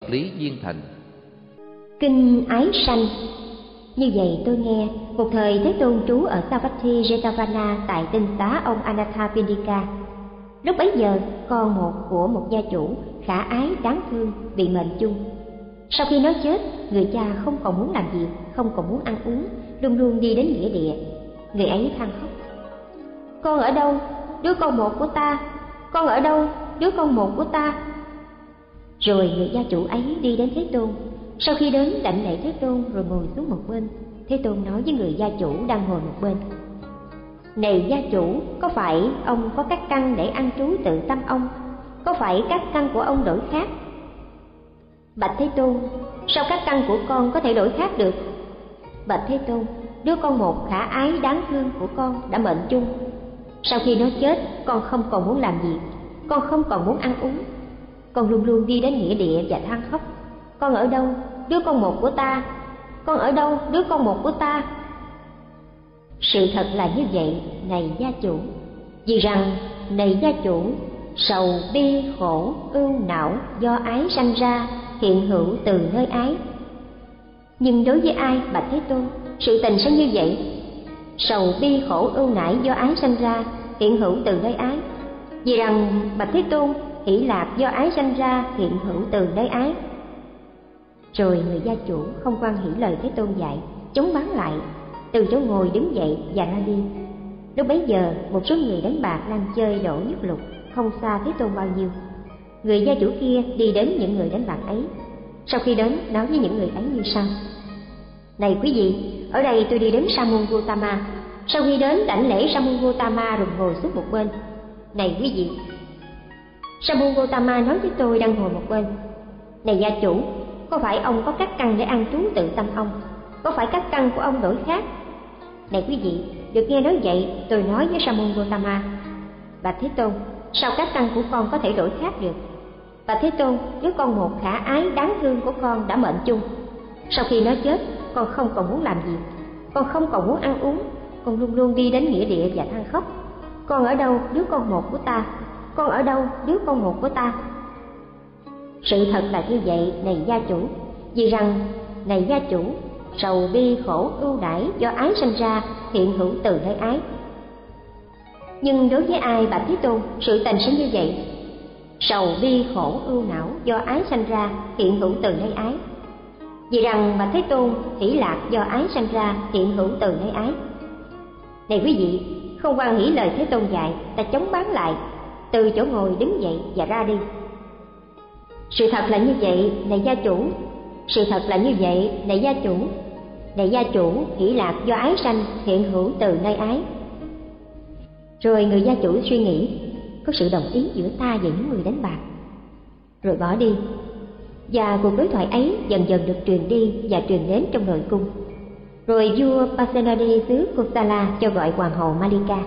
Lý Viên Thành. Kinh Ái Sanh. Như vậy tôi nghe, một thời Thế Tôn trú ở Savatthi Jetavana tại tinh xá ông Anathapindika. Lúc bấy giờ, con một của một gia chủ khả ái đáng thương bị mệnh chung. Sau khi nó chết, người cha không còn muốn làm việc, không còn muốn ăn uống, luôn luôn đi đến nghĩa địa. Người ấy than khóc: "Con ở đâu, đứa con một của ta? Con ở đâu, đứa con một của ta?" Rồi người gia chủ ấy đi đến Thế Tôn. Sau khi đến đảnh lễ Thế Tôn rồi ngồi xuống một bên, Thế Tôn nói với người gia chủ đang ngồi một bên: "Này gia chủ, có phải ông có các căn để an trú tự tâm ông? Có phải các căn của ông đổi khác?" Bạch Thế Tôn: "Sao các căn của con có thể đổi khác được?" Bạch Thế Tôn: "Đứa con một khả ái đáng thương của con đã mệnh chung. Sau khi nó chết, con không còn muốn làm việc, con không còn muốn ăn uống, con luôn luôn đi đến nghĩa địa và than khóc: Con ở đâu, đứa con một của ta? Con ở đâu, đứa con một của ta?" Sự thật là như vậy, này gia chủ. Vì rằng, này gia chủ, sầu bi khổ ưu não do ái sanh ra, hiện hữu từ nơi ái. Nhưng đối với ai, bạch Thế Tôn, sự tình sẽ như vậy? Sầu bi khổ ưu não do ái sanh ra, hiện hữu từ nơi ái. Vì rằng, bạch Thế Tôn, hỷ lạc do ái sanh ra, hiện hữu từ nơi ái. Rồi người gia chủ không quan hỷ lời Thế Tôn dạy, chống bán lại, từ chỗ ngồi đứng dậy và ra đi. Lúc bấy giờ, một số người đánh bạc đang chơi đổ nhất lục, không xa Thế Tôn bao nhiêu. Người gia chủ kia đi đến những người đánh bạc ấy. Sau khi đến, nói với những người ấy như sau: "Này quý vị, ở đây tôi đi đến Sa môn Gotama. Sau khi đến đảnh lễ Sa môn Gotama rồi ngồi xuống một bên. Này quý vị." Sa môn Gotama nói với tôi đang ngồi một bên: "Này gia chủ, có phải ông có các căn để an trú tự tâm ông? Có phải các căn của ông đổi khác?" Này quý vị, được nghe nói vậy, tôi nói với Sa môn Gotama: "Bạch Thế Tôn, sao các căn của con có thể đổi khác được?" Bạch Thế Tôn, đứa con một khả ái đáng thương của con đã mệnh chung. Sau khi nó chết, con không còn muốn làm việc, con không còn muốn ăn uống, con luôn luôn đi đến nghĩa địa và than khóc: Con ở đâu, đứa con một của ta? Con ở đâu, đứa con một của ta? Sự thật là như vậy, này gia chủ. Vì rằng, này gia chủ, sầu bi khổ ưu đãi do ái sanh ra, hiện hữu từ nơi ái. Nhưng đối với ai, bạch Thế Tôn, sự tình sẽ như vậy? Sầu bi khổ ưu não do ái sanh ra, hiện hữu từ nơi ái. Vì rằng, bạch Thế Tôn, hỷ lạc do ái sanh ra, hiện hữu từ nơi ái. Này quý vị, không quan hỷ lời Thế Tôn dạy, ta chống bán lại, từ chỗ ngồi đứng dậy và ra đi. Sự thật là như vậy, này gia chủ. Sự thật là như vậy, này gia chủ. Này gia chủ, hỷ lạc do ái sanh, hiện hữu từ nơi ái. Rồi người gia chủ suy nghĩ, có sự đồng ý giữa ta và những người đánh bạc, rồi bỏ đi. Và cuộc đối thoại ấy dần dần được truyền đi và truyền đến trong nội cung. Rồi vua Pasenadi xứ Kosala cho gọi hoàng hậu Malika.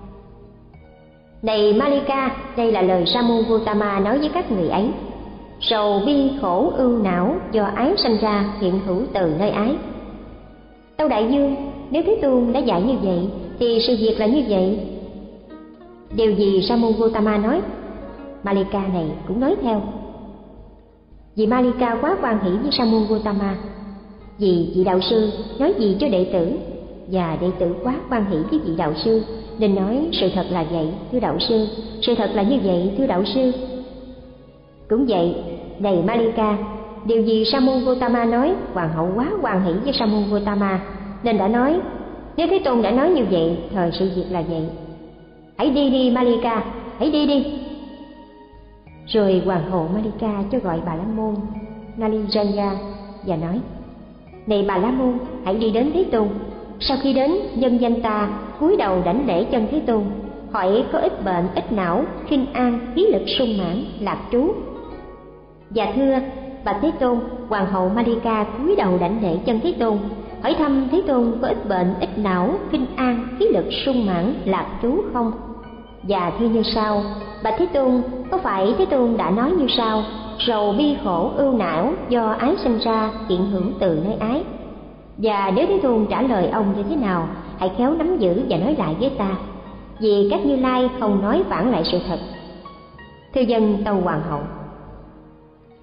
Này Malika, đây là lời Sa môn Gotama nói với các người ấy: Sầu bi khổ ưu não do ái sanh ra, hiện hữu từ nơi ái. Tâu đại dương, nếu Thế Tôn đã dạy như vậy thì sự việc là như vậy. Điều gì Sa môn Gotama nói, Malika này cũng nói theo. Vì Malika quá hoan hỷ với Sa môn Gotama, vì vị đạo sư nói gì cho đệ tử, và đệ tử quá hoan hỷ với vị đạo sư, nên nói sự thật là vậy, thưa đạo sư, sự thật là như vậy, thưa đạo sư. Cũng vậy, này Malika, điều gì Sa môn Gotama nói, hoàng hậu quá hoan hỷ với Sa môn Gotama, nên đã nói, nếu Thế Tôn đã nói như vậy, thời sự việc là vậy. Hãy đi đi Malika, hãy đi đi. Rồi hoàng hậu Malika cho gọi Bà La Môn Nalijanya và nói: Này Bà La Môn, hãy đi đến Thế Tôn. Sau khi đến, nhân danh ta cúi đầu đảnh lễ chân Thế Tôn, hỏi có ít bệnh, ít não, khinh an, khí lực sung mãn, lạc trú. Và thưa bạch Thế Tôn, hoàng hậu Malika cúi đầu đảnh lễ chân Thế Tôn, hỏi thăm Thế Tôn có ít bệnh, ít não, khinh an, khí lực sung mãn, lạc trú không? Và thưa như sau: bạch Thế Tôn, có phải Thế Tôn đã nói như sau: Sầu bi khổ ưu não do ái sinh ra, hiện hữu từ nơi ái? Và nếu Thế Tôn trả lời ông như thế nào, hãy khéo nắm giữ và nói lại với ta, vì các Như Lai không nói phản lại sự thật. Thưa dân tâu hoàng hậu.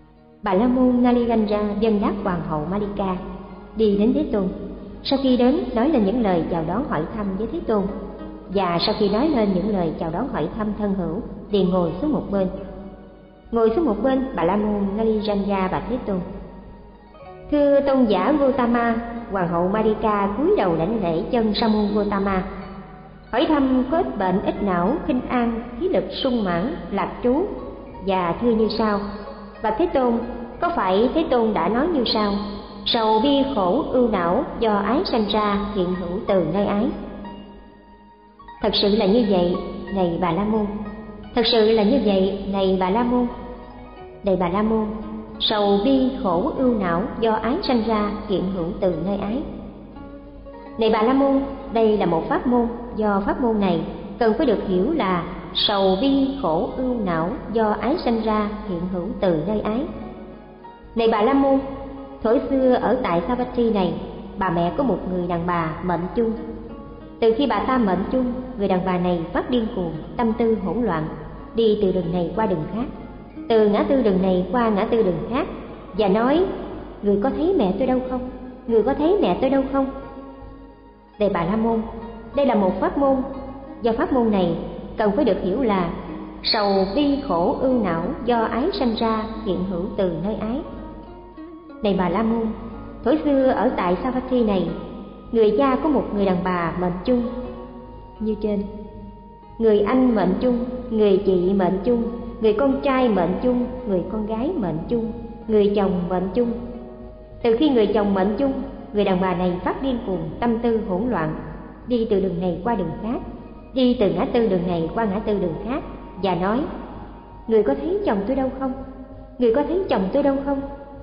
Bà La Môn Naliranja dâng đáp hoàng hậu Malika, đi đến Thế Tôn. Sau khi đến, nói lên những lời chào đón hỏi thăm với Thế Tôn, và sau khi nói lên những lời chào đón hỏi thăm thân hữu, liền ngồi xuống một bên. Ngồi xuống một bên, Bà La Môn Naliranja bạch Thế Tôn: Thưa tôn giả Gautama. Hoàng hậu Malika cúi đầu đảnh lễ chân Sa môn Gautama, hỏi thăm có ít bệnh, ít não, khinh an, khí lực sung mãn, lạc trú, và thưa như sau: Bạch Thế Tôn, có phải Thế Tôn đã nói như sau: sầu bi khổ ưu não do ái sanh ra, hiện hữu từ nơi ái? Thật sự là như vậy, này Bà La Môn. Thật sự là như vậy, này Bà La Môn. Này Bà La Môn, sầu bi khổ ưu não do ái sanh ra, hiện hữu từ nơi ái. Này Bà La Môn, đây là một pháp môn, do pháp môn này cần phải được hiểu là sầu bi khổ ưu não do ái sanh ra, hiện hữu từ nơi ái. Này Bà La Môn, thuở xưa ở tại Savatthi này, bà mẹ có một người đàn bà mệnh chung. Từ khi bà ta mệnh chung, người đàn bà này phát điên cuồng, tâm tư hỗn loạn, đi từ đường này qua đường khác, từ ngã tư đường này qua ngã tư đường khác, và nói: Người có thấy mẹ tôi đâu không? Người có thấy mẹ tôi đâu không? Này Bà La Môn, đây là một pháp môn, do pháp môn này cần phải được hiểu là sầu bi khổ ưu não do ái sanh ra, hiện hữu từ nơi ái. Này Bà La Môn, thuở xưa ở tại Savatthi này, người cha có một người đàn bà mệnh chung như trên. Người anh mệnh chung, người chị mệnh chung, người con trai mệnh chung, người con gái mệnh chung, người chồng mệnh chung. Từ khi người chồng mệnh chung, người đàn bà này phát điên cuồng, tâm tư hỗn loạn, đi từ đường này qua đường khác, đi từ ngã tư đường này qua ngã tư đường khác, và nói: Người có thấy chồng tôi đâu không? Người có thấy chồng tôi đâu không?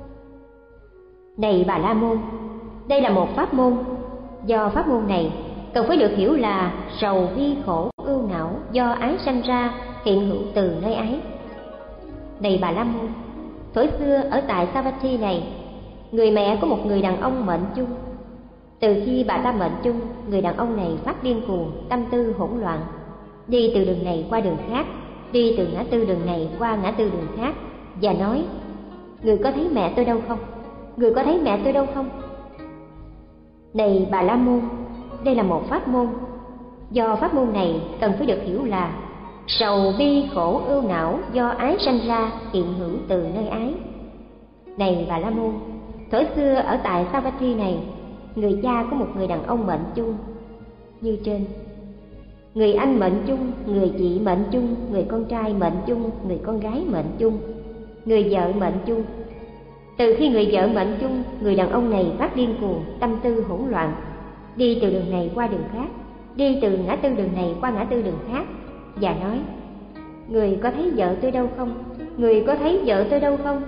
Này Bà La Môn, đây là một pháp môn, do pháp môn này cần phải được hiểu là sầu bi khổ ưu não do ái sanh ra, hiện hữu từ nơi ái. Này Bà La Môn, thuở xưa ở tại Savatthi này, người mẹ có một người đàn ông mệnh chung. Từ khi bà ta mệnh chung, người đàn ông này phát điên cuồng, tâm tư hỗn loạn, đi từ đường này qua đường khác, đi từ ngã tư đường này qua ngã tư đường khác, và nói: Người có thấy mẹ tôi đâu không? Người có thấy mẹ tôi đâu không? Này Bà La Môn, đây là một pháp môn, do pháp môn này cần phải được hiểu là sầu bi khổ ưu não do ái sanh ra, hiện hữu từ nơi ái. Này Bà La Môn, thuở xưa ở tại Savatthi này, người cha có một người đàn ông mệnh chung như trên. Người anh mệnh chung, người chị mệnh chung, người con trai mệnh chung, người con gái mệnh chung, người vợ mệnh chung. Từ khi người vợ mệnh chung, người đàn ông này phát điên cuồng, tâm tư hỗn loạn, đi từ đường này qua đường khác, đi từ ngã tư đường này qua ngã tư đường khác, và nói: Người có thấy vợ tôi đâu không? Người có thấy vợ tôi đâu không?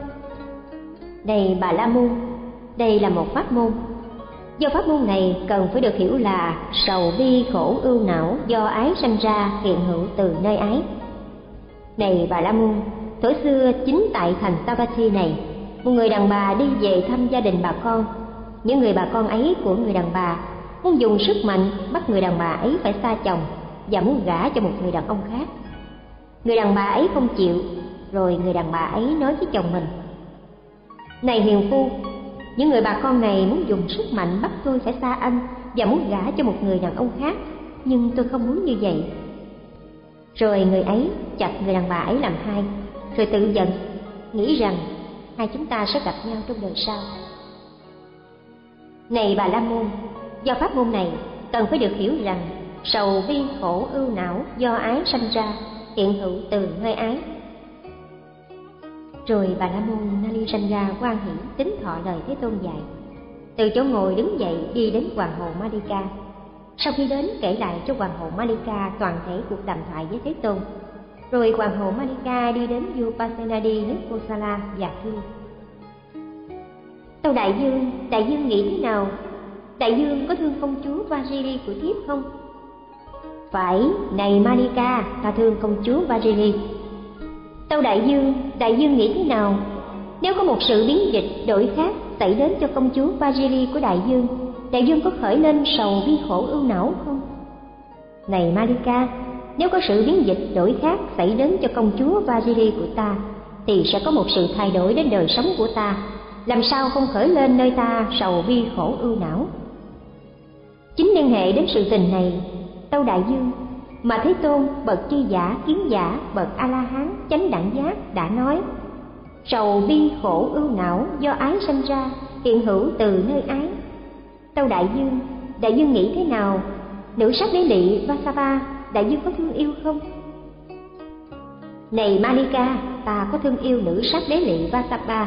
Này Bà La Môn, đây là một pháp môn, do pháp môn này cần phải được hiểu là sầu bi khổ ưu não do ái sanh ra, hiện hữu từ nơi ái. Này Bà La Môn, thuở xưa chính tại thành Savatthi này, một người đàn bà đi về thăm gia đình bà con. Những người bà con ấy của người đàn bà muốn dùng sức mạnh bắt người đàn bà ấy phải xa chồng và muốn gả cho một người đàn ông khác. Người đàn bà ấy không chịu, rồi người đàn bà ấy nói với chồng mình: Này hiền phu, những người bà con này muốn dùng sức mạnh bắt tôi phải xa anh và muốn gả cho một người đàn ông khác, nhưng tôi không muốn như vậy. Rồi người ấy chặt người đàn bà ấy làm hai, rồi tự giận, nghĩ rằng hai chúng ta sẽ gặp nhau trong đời sau. Này Bà La Môn, do pháp môn này cần phải được hiểu rằng sầu bi khổ ưu não do ái sanh ra, hiện hữu từ nơi ái. Rồi Bà La Môn Naliranja hoan hỷ tín thọ lời Thế Tôn dạy, từ chỗ ngồi đứng dậy đi đến hoàng hậu Malika. Sau khi đến, kể lại cho hoàng hậu Malika toàn thể cuộc đàm thoại với Thế Tôn. Rồi hoàng hậu Malika đi đến vua Pasenadi nước Kosala và thưa: Tâu đại dương nghĩ thế nào? Đại dương có thương công chúa Vajiri của thiếp không? Phải, này Malika, ta thương công chúa Vajiri. Tâu đại dương nghĩ thế nào? Nếu có một sự biến dịch đổi khác xảy đến cho công chúa Vajiri của đại dương có khởi lên sầu bi khổ ưu não không? Này Malika, nếu có sự biến dịch đổi khác xảy đến cho công chúa Vajiri của ta, thì sẽ có một sự thay đổi đến đời sống của ta, làm sao không khởi lên nơi ta sầu bi khổ ưu não. Chính liên hệ đến sự tình này, Tâu Đại Dương mà Thế Tôn bậc tri giả kiến giả bậc A La Hán chánh đẳng giác đã nói: sầu bi khổ ưu não do ái sanh ra, hiện hữu từ nơi ái. Tâu Đại Dương nghĩ thế nào? Nữ sắc đế lị Vasapa, Đại Dương có thương yêu không? Này Malika, ta có thương yêu nữ sắc đế lị Vasapa.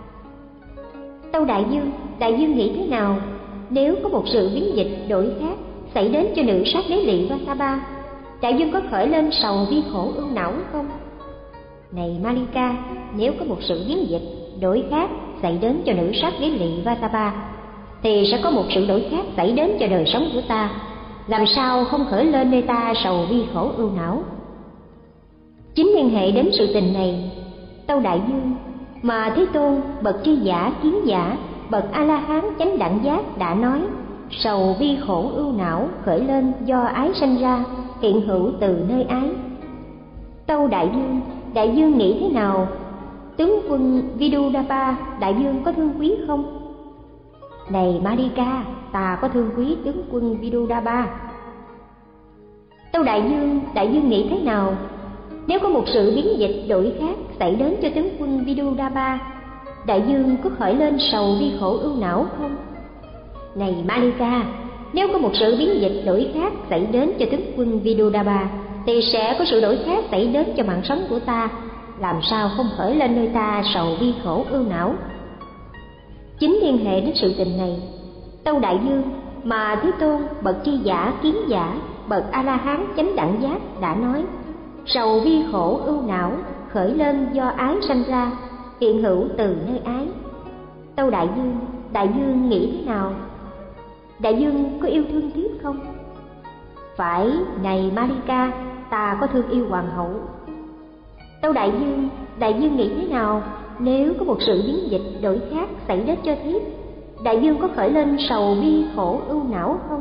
Tâu Đại Dương nghĩ thế nào? Nếu có một sự biến dịch đổi khác xảy đến cho nữ sắc đế lị Vasapa, Đại Dương có khởi lên sầu bi khổ ưu não không? Này Malika, nếu có một sự biến dịch đổi khác xảy đến cho nữ sắc đế lị Vasapa, thì sẽ có một sự đổi khác xảy đến cho đời sống của ta, làm sao không khởi lên nơi ta sầu bi khổ ưu não. Chính liên hệ đến sự tình này, Tâu Đại Dương mà Thế Tôn bậc tri giả kiến giả bậc A La Hán chánh đẳng giác đã nói: sầu bi khổ ưu não khởi lên do ái sanh ra, hiện hữu từ nơi ái. Tâu Đại Dương nghĩ thế nào? Tướng quân Vidudapa, Đại Dương có thương quý không? Này Malika, ta có thương quý tướng quân Vidudapa. Tâu Đại Dương nghĩ thế nào? Nếu có một sự biến dịch đổi khác xảy đến cho tướng quân Vidudapa, Đại Dương có khởi lên sầu bi khổ ưu não không? Này Malika, nếu có một sự biến dịch đổi khác xảy đến cho tướng quân Vidudapa, thì sẽ có sự đổi khác xảy đến cho mạng sống của ta, làm sao không khởi lên nơi ta sầu bi khổ ưu não. Chính liên hệ đến sự tình này, Tâu Đại Dương mà Thế Tôn bậc tri giả kiến giả bậc A La Hán chánh đẳng giác đã nói: sầu bi khổ ưu não khởi lên do ái sanh ra, hiện hữu từ nơi ái. Tâu Đại Dương nghĩ thế nào? Đại Dương có yêu thương thiếp không? Phải, này Malika, ta có thương yêu hoàng hậu. Tâu Đại Dương nghĩ thế nào? Nếu có một sự biến dịch đổi khác xảy đến cho thiếp, Đại Dương có khởi lên sầu bi khổ ưu não không?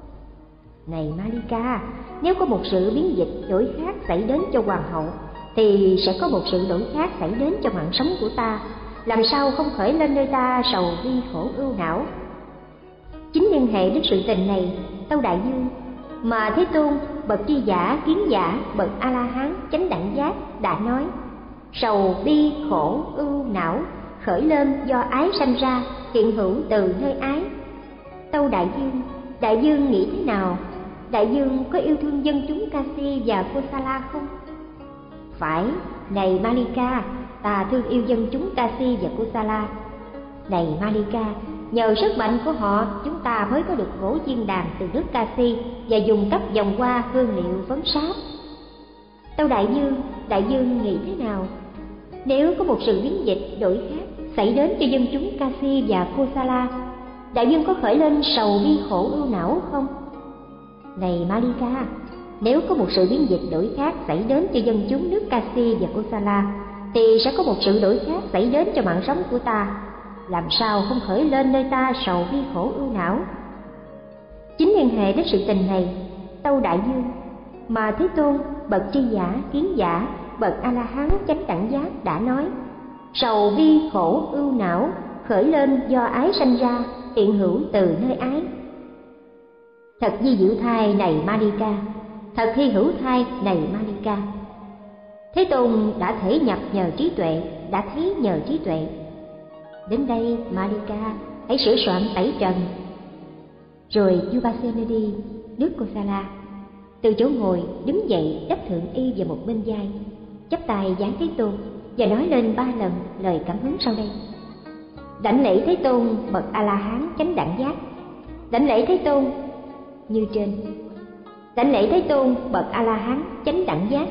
Này Malika, nếu có một sự biến dịch đổi khác xảy đến cho hoàng hậu, thì sẽ có một sự đổi khác xảy đến cho mạng sống của ta, làm sao không khởi lên nơi ta sầu bi khổ ưu não. Chính liên hệ đến sự tình này, Tâu Đại Dương mà Thế Tôn bậc tri giả kiến giả bậc A La Hán chánh đẳng giác đã nói: sầu bi khổ ưu não khởi lên do ái sanh ra, hiện hữu từ nơi ái. Tâu Đại Dương nghĩ thế nào? Đại Dương có yêu thương dân chúng Kasi và Kosala không? Phải, này Malika, ta thương yêu dân chúng Kasi và Kosala. Này Malika, nhờ sức mạnh của họ, chúng ta mới có được gỗ chiên đàn từ nước Kasi và dùng cấp vòng hoa hương liệu phấn sáp. Tâu Đại Dương nghĩ thế nào? Nếu có một sự biến dịch đổi khác xảy đến cho dân chúng Kasi và Kosala, Đại Dương có khởi lên sầu bi khổ ưu não không? Này Malika, nếu có một sự biến dịch đổi khác xảy đến cho dân chúng nước Kasi và Kosala, thì sẽ có một sự đổi khác xảy đến cho mạng sống của ta, làm sao không khởi lên nơi ta sầu bi khổ ưu não. Chính liên hệ đến sự tình này, Tâu Đại Dương mà Thế Tôn bậc tri giả kiến giả bậc A La Hán chánh đẳng giác đã nói: sầu bi khổ ưu não khởi lên do ái sanh ra, hiện hữu từ nơi ái. Thật di diệu thai này Malika, thật hy hữu thai này Malika. Thế Tôn đã thể nhập nhờ trí tuệ, đã thấy nhờ trí tuệ. Đến đây Malika, hãy sửa soạn tẩy trần. Rồi Yupasenadi, nước Kosala, từ chỗ ngồi đứng dậy đắp thượng y vào một bên vai, chắp tay giáng Thế Tôn và nói lên 3 lần lời cảm hứng sau đây: đảnh lễ Thế Tôn bậc A La Hán chánh đẳng giác, đảnh lễ Thế Tôn như trên, đảnh lễ Thế Tôn bậc A La Hán chánh đẳng giác.